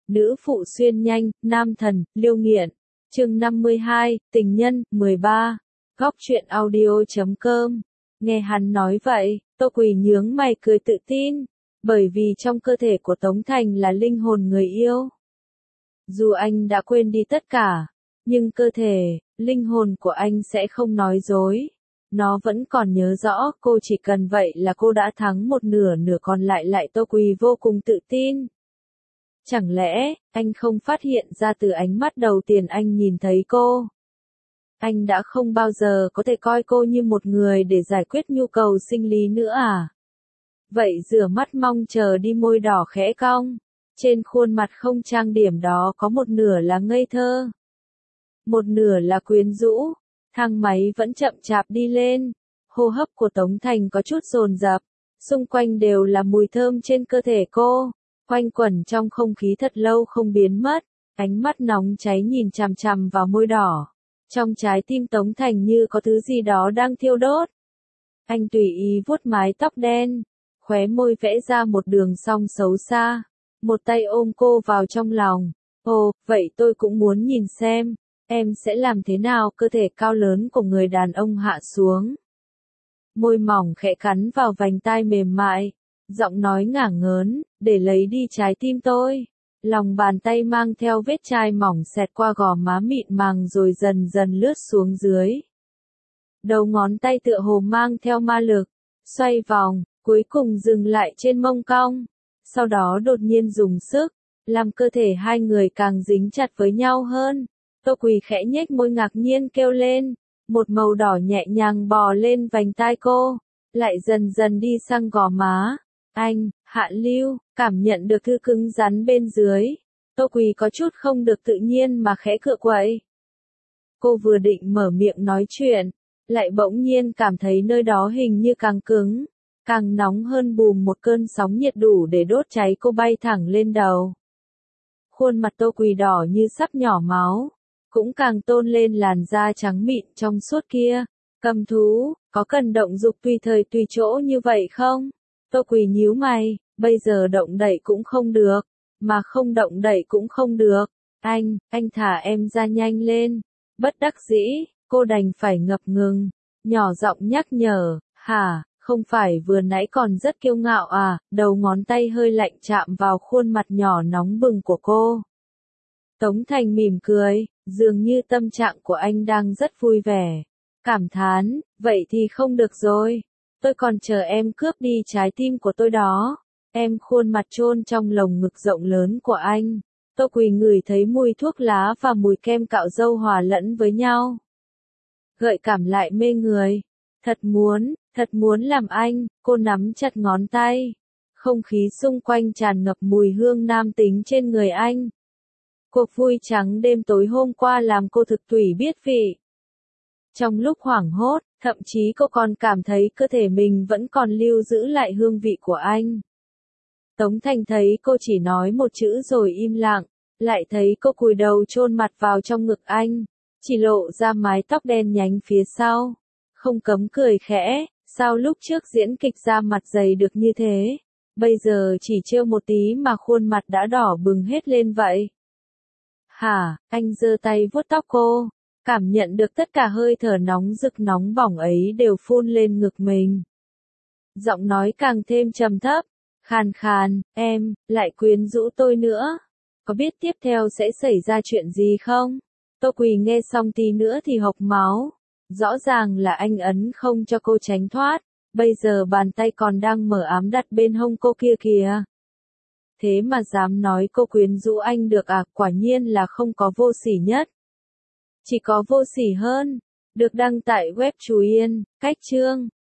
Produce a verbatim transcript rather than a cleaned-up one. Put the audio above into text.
nữ phụ xuyên nhanh, nam thần, liêu nghiện. Chương năm mươi hai, tình nhân, mười ba. Góc truyện audio chấm com. Nghe hắn nói vậy, Tô Quỳ nhướng mày cười tự tin, bởi vì trong cơ thể của Tống Thành là linh hồn người yêu. Dù anh đã quên đi tất cả, nhưng cơ thể, linh hồn của anh sẽ không nói dối. Nó vẫn còn nhớ rõ, cô chỉ cần vậy là cô đã thắng một nửa, nửa còn lại lại Tô Quỳ vô cùng tự tin. Chẳng lẽ, anh không phát hiện ra từ ánh mắt đầu tiên anh nhìn thấy cô? Anh đã không bao giờ có thể coi cô như một người để giải quyết nhu cầu sinh lý nữa à? Vậy rửa mắt mong chờ đi, môi đỏ khẽ cong. Trên khuôn mặt không trang điểm đó có một nửa là ngây thơ, một nửa là quyến rũ. Thang máy vẫn chậm chạp đi lên. Hô hấp của Tống Thành có chút dồn dập. Xung quanh đều là mùi thơm trên cơ thể cô, quanh quẩn trong không khí thật lâu không biến mất. Ánh mắt nóng cháy nhìn chằm chằm vào môi đỏ. Trong trái tim Tống Thành như có thứ gì đó đang thiêu đốt. Anh tùy ý vuốt mái tóc đen, khóe môi vẽ ra một đường cong xấu xa. Một tay ôm cô vào trong lòng. Ồ, vậy tôi cũng muốn nhìn xem, em sẽ làm thế nào cơ thể cao lớn của người đàn ông hạ xuống. Môi mỏng khẽ cắn vào vành tai mềm mại, giọng nói ngả ngớn, để lấy đi trái tim tôi. Lòng bàn tay mang theo vết chai mỏng xẹt qua gò má mịn màng rồi dần dần lướt xuống dưới. Đầu ngón tay tựa hồ mang theo ma lực, xoay vòng, cuối cùng dừng lại trên mông cong. Sau đó đột nhiên dùng sức, làm cơ thể hai người càng dính chặt với nhau hơn. Tô Quỳ khẽ nhếch môi ngạc nhiên kêu lên, một màu đỏ nhẹ nhàng bò lên vành tai cô, lại dần dần đi sang gò má. Anh, Hạ Lưu, cảm nhận được thứ cứng rắn bên dưới. Tô Quỳ có chút không được tự nhiên mà khẽ cựa quậy. Cô vừa định mở miệng nói chuyện, lại bỗng nhiên cảm thấy nơi đó hình như càng cứng, càng nóng hơn, bùm một cơn sóng nhiệt đủ để đốt cháy cô bay thẳng lên đầu. Khuôn mặt Tô Quỳ đỏ như sắp nhỏ máu, cũng càng tôn lên làn da trắng mịn trong suốt kia. Cầm thú, có cần động dục tùy thời tùy chỗ như vậy không? Tô Quỳ nhíu mày, bây giờ động đậy cũng không được, mà không động đậy cũng không được. Anh, anh thả em ra nhanh lên. Bất đắc dĩ, cô đành phải ngập ngừng, nhỏ giọng nhắc nhở, hả, không phải vừa nãy còn rất kiêu ngạo à? Đầu ngón tay hơi lạnh chạm vào khuôn mặt nhỏ nóng bừng của cô. Tống Thành mỉm cười, dường như tâm trạng của anh đang rất vui vẻ. Cảm thán, vậy thì không được rồi. Tôi còn chờ em cướp đi trái tim của tôi đó. Em khuôn mặt chôn trong lồng ngực rộng lớn của anh. Tô Quỳ ngửi thấy mùi thuốc lá và mùi kem cạo râu hòa lẫn với nhau. Gợi cảm lại mê người. Thật muốn, thật muốn làm anh. Cô nắm chặt ngón tay. Không khí xung quanh tràn ngập mùi hương nam tính trên người anh. Cuộc vui trắng đêm tối hôm qua làm cô thực tủy biết vị. Trong lúc hoảng hốt, thậm chí cô còn cảm thấy cơ thể mình vẫn còn lưu giữ lại hương vị của anh. Tống Thành thấy cô chỉ nói một chữ rồi im lặng, lại thấy cô cúi đầu chôn mặt vào trong ngực anh, chỉ lộ ra mái tóc đen nhánh phía sau. Không cấm cười khẽ, sao lúc trước diễn kịch ra mặt dày được như thế, bây giờ chỉ trêu một tí mà khuôn mặt đã đỏ bừng hết lên vậy. Hả, anh giơ tay vuốt tóc cô, cảm nhận được tất cả hơi thở nóng rực nóng bỏng ấy đều phun lên ngực mình. Giọng nói càng thêm trầm thấp, khàn khàn, em, lại quyến rũ tôi nữa. Có biết tiếp theo sẽ xảy ra chuyện gì không? Tô Quỳ nghe xong tí nữa thì hộc máu. Rõ ràng là anh ấn không cho cô tránh thoát, bây giờ bàn tay còn đang mở ám đặt bên hông cô kia kìa. Thế mà dám nói cô quyến rũ anh được à? Quả nhiên là không có vô sỉ nhất, chỉ có vô sỉ hơn. Được đăng tại web Chú Yên, cách chương.